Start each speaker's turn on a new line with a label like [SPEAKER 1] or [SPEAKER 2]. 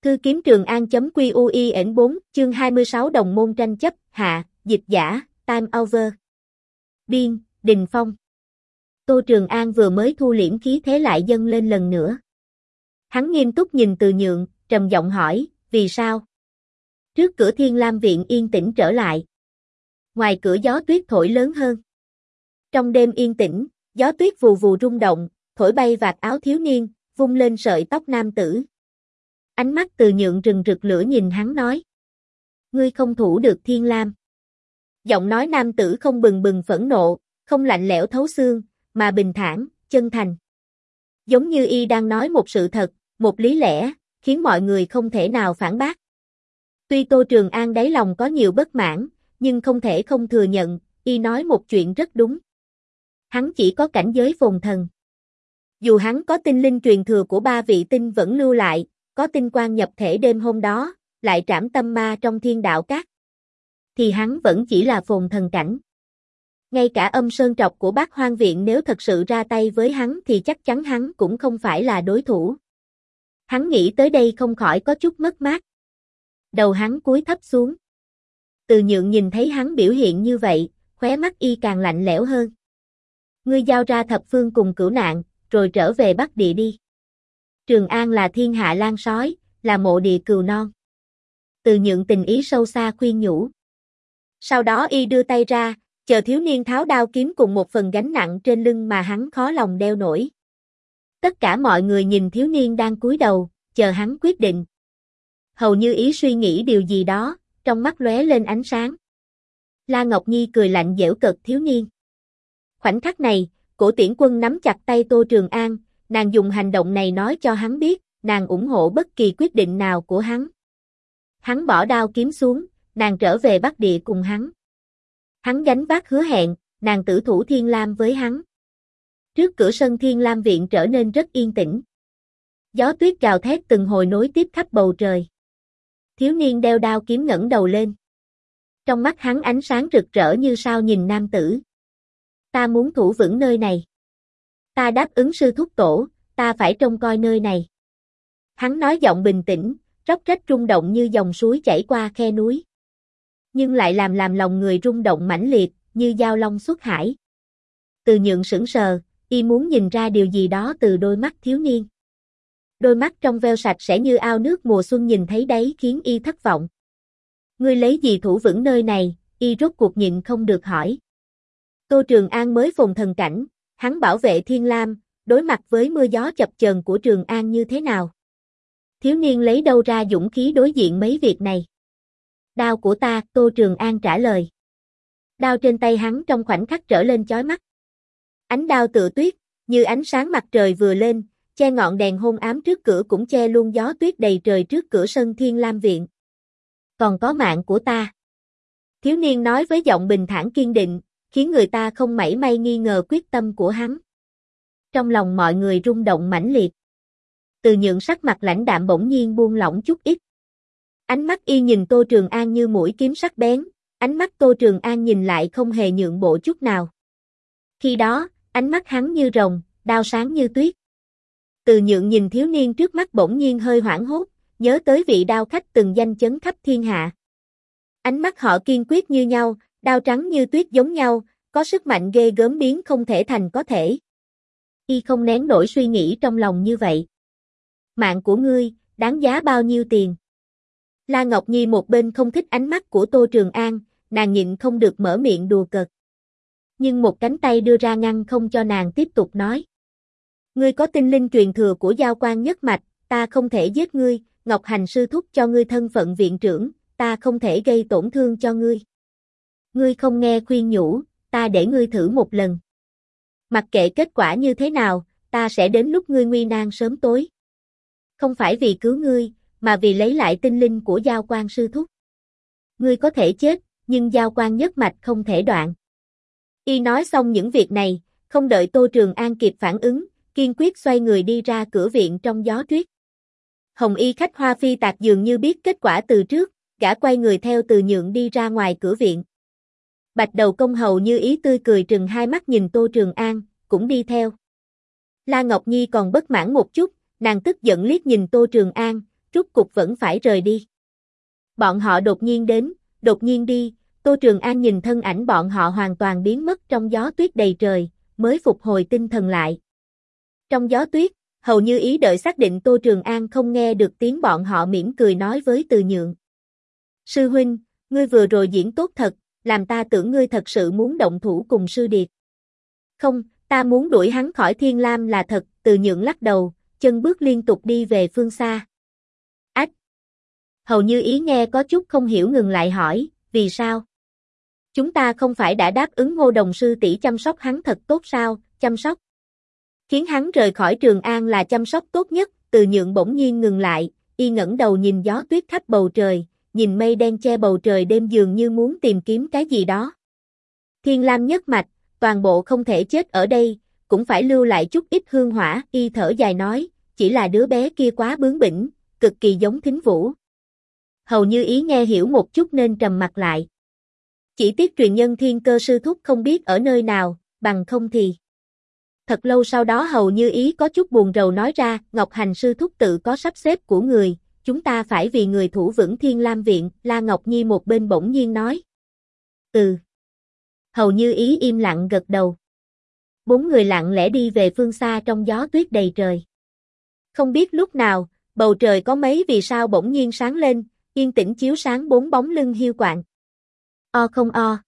[SPEAKER 1] Thư kiếm Trường An.QUIN4, chương 26 đồng môn tranh chấp, hạ, dịch giả, time over. Biên, Đình Phong. Tô Trường An vừa mới thu liễm khí thế lại dâng lên lần nữa. Hắn nghiêm túc nhìn Từ Nhượng, trầm giọng hỏi, vì sao? Trước cửa Thiên Lam Viện yên tĩnh trở lại. Ngoài cửa gió tuyết thổi lớn hơn. Trong đêm yên tĩnh, gió tuyết vù vù rung động, thổi bay vạt áo thiếu niên, vung lên sợi tóc nam tử. Ánh mắt Từ Nhượng rừng rực lửa nhìn hắn nói. Ngươi không thủ được Thiên Lam. Giọng nói nam tử không bừng bừng phẫn nộ, không lạnh lẽo thấu xương, mà bình thản, chân thành. Giống như y đang nói một sự thật, một lý lẽ, khiến mọi người không thể nào phản bác. Tuy Tô Trường An đáy lòng có nhiều bất mãn, nhưng không thể không thừa nhận, y nói một chuyện rất đúng. Hắn chỉ có cảnh giới phồn thần. Dù hắn có tinh linh truyền thừa của 3 vị tinh vẫn lưu lại, có tinh quang nhập thể đêm hôm đó, lại trảm tâm ma trong thiên đạo các, thì hắn vẫn chỉ là phồn thần cảnh. Ngay cả âm sơn trọc của Bát Hoang Viện nếu thật sự ra tay với hắn thì chắc chắn hắn cũng không phải là đối thủ. Hắn nghĩ tới đây không khỏi có chút mất mát. Đầu hắn cúi thấp xuống. Từ Nhượng nhìn thấy hắn biểu hiện như vậy, khóe mắt y càng lạnh lẽo hơn. Ngươi giao ra thập phương cùng cửu nạn, rồi trở về Bắc Địa đi. Trường An là thiên hạ lang sói, là mộ địa cừu non. Từ Nhượng tình ý sâu xa khuyên nhủ. Sau đó y đưa tay ra, chờ thiếu niên tháo đao kiếm cùng một phần gánh nặng trên lưng mà hắn khó lòng đeo nổi. Tất cả mọi người nhìn thiếu niên đang cúi đầu, chờ hắn quyết định. Hầu như ý suy nghĩ điều gì đó, trong mắt lóe lên ánh sáng. La Ngọc Nhi cười lạnh giễu cợt thiếu niên. Khoảnh khắc này, Cổ Tiễn Quân nắm chặt tay Tô Trường An, nàng dùng hành động này nói cho hắn biết, nàng ủng hộ bất kỳ quyết định nào của hắn. Hắn bỏ đao kiếm xuống, nàng trở về Bắc Địa cùng hắn. Hắn gánh vác hứa hẹn, nàng tử thủ Thiên Lam với hắn. Trước cửa sân Thiên Lam Viện trở nên rất yên tĩnh. Gió tuyết gào thét từng hồi nối tiếp khắp bầu trời. Thiếu niên đeo đao kiếm ngẩng đầu lên. Trong mắt hắn ánh sáng rực rỡ như sao nhìn nam tử. Ta muốn thủ vững nơi này. Ta đáp ứng sư thúc tổ, ta phải trông coi nơi này. Hắn nói giọng bình tĩnh, róc rách rung động như dòng suối chảy qua khe núi. Nhưng lại làm lòng người rung động mãnh liệt, như dao long xuất hải. Từ Nhượng sững sờ, y muốn nhìn ra điều gì đó từ đôi mắt thiếu niên. Đôi mắt trong veo sạch sẽ như ao nước mùa xuân nhìn thấy đấy khiến y thất vọng. Ngươi lấy gì thủ vững nơi này, y rốt cuộc nhịn không được hỏi. Tô Trường An mới phồn thần cảnh, hắn bảo vệ Thiên Lam, đối mặt với mưa gió chập chờn của Trường An như thế nào? Thiếu niên lấy đâu ra dũng khí đối diện mấy việc này? Đao của ta, Tô Trường An trả lời. Đao trên tay hắn trong khoảnh khắc trở lên chói mắt. Ánh đao tựa tuyết, như ánh sáng mặt trời vừa lên, che ngọn đèn hôn ám trước cửa cũng che luôn gió tuyết đầy trời trước cửa sân Thiên Lam Viện. Còn có mạng của ta. Thiếu niên nói với giọng bình thản kiên định, khiến người ta không mảy may nghi ngờ quyết tâm của hắn. Trong lòng mọi người rung động mãnh liệt. Từ Nhượng sắc mặt lãnh đạm bỗng nhiên buông lỏng chút ít. Ánh mắt y nhìn Tô Trường An như mũi kiếm sắc bén, ánh mắt Tô Trường An nhìn lại không hề nhượng bộ chút nào. Khi đó, ánh mắt hắn như rồng, đao sáng như tuyết. Từ Nhượng nhìn thiếu niên trước mắt bỗng nhiên hơi hoảng hốt, nhớ tới vị đao khách từng danh chấn khắp thiên hạ. Ánh mắt họ kiên quyết như nhau, đao trắng như tuyết giống nhau, có sức mạnh ghê gớm biến không thể thành có thể. Y không nén nổi suy nghĩ trong lòng như vậy. Mạng của ngươi, đáng giá bao nhiêu tiền? La Ngọc Nhi một bên không thích ánh mắt của Tô Trường An, nàng nhịn không được mở miệng đùa cợt. Nhưng một cánh tay đưa ra ngăn không cho nàng tiếp tục nói. Ngươi có tinh linh truyền thừa của Giao Quan nhất mạch, ta không thể giết ngươi, Ngọc Hành sư thúc cho ngươi thân phận viện trưởng, ta không thể gây tổn thương cho ngươi. Ngươi không nghe khuyên nhủ, ta để ngươi thử một lần. Mặc kệ kết quả như thế nào, ta sẽ đến lúc ngươi nguy nan sớm tối. Không phải vì cứu ngươi, mà vì lấy lại tinh linh của Giao Quan sư thúc. Ngươi có thể chết, nhưng Giao Quan nhất mạch không thể đoạn. Y nói xong những việc này, không đợi Tô Trường An kịp phản ứng, kiên quyết xoay người đi ra cửa viện trong gió tuyết. Hồng Y khách Hoa Phi Tạc dường như biết kết quả từ trước, gã quay người theo Từ Nhượng đi ra ngoài cửa viện. Bạch Đầu Công hầu như ý tươi cười trừng hai mắt nhìn Tô Trường An, cũng đi theo. La Ngọc Nhi còn bất mãn một chút, nàng tức giận liếc nhìn Tô Trường An, rút cục vẫn phải rời đi. Bọn họ đột nhiên đến, đột nhiên đi, Tô Trường An nhìn thân ảnh bọn họ hoàn toàn biến mất trong gió tuyết đầy trời, mới phục hồi tinh thần lại. Trong gió tuyết, Hầu Như Ý đợi xác định Tô Trường An không nghe được tiếng bọn họ mỉm cười nói với Từ Nhượng. Sư huynh, ngươi vừa rồi diễn tốt thật, làm ta tưởng ngươi thật sự muốn động thủ cùng sư điệt. Không, ta muốn đuổi hắn khỏi Thiên Lam là thật, Từ Nhượng lắc đầu, chân bước liên tục đi về phương xa. Ách! Hầu Như Ý nghe có chút không hiểu ngừng lại hỏi, vì sao? Chúng ta không phải đã đáp ứng Ngô Đồng sư tỷ chăm sóc hắn thật tốt sao, chăm sóc? Khiến hắn rời khỏi Trường An là chăm sóc tốt nhất, Từ Nhượng bỗng nhiên ngừng lại, y ngẩng đầu nhìn gió tuyết khắp bầu trời, nhìn mây đen che bầu trời đêm dường như muốn tìm kiếm cái gì đó. Thiên Lam nhất mạch, toàn bộ không thể chết ở đây, cũng phải lưu lại chút ít hương hỏa, y thở dài nói, chỉ là đứa bé kia quá bướng bỉnh, cực kỳ giống Thính Vũ. Hầu Như Ý nghe hiểu một chút nên trầm mặt lại. Chỉ tiếc truyền nhân Thiên Cơ sư thúc không biết ở nơi nào, bằng không thì. Thật lâu sau đó Hầu Như Ý có chút buồn rầu nói ra, Ngọc Hành sư thúc tự có sắp xếp của người, chúng ta phải vì người thủ vững Thiên Lam viện, La Ngọc Nhi một bên bỗng nhiên nói. Hầu Như Ý im lặng gật đầu. Bốn người lặng lẽ đi về phương xa trong gió tuyết đầy trời. Không biết lúc nào, bầu trời có mấy vì sao bỗng nhiên sáng lên, yên tĩnh chiếu sáng bốn bóng lưng hiu quạng. O không o.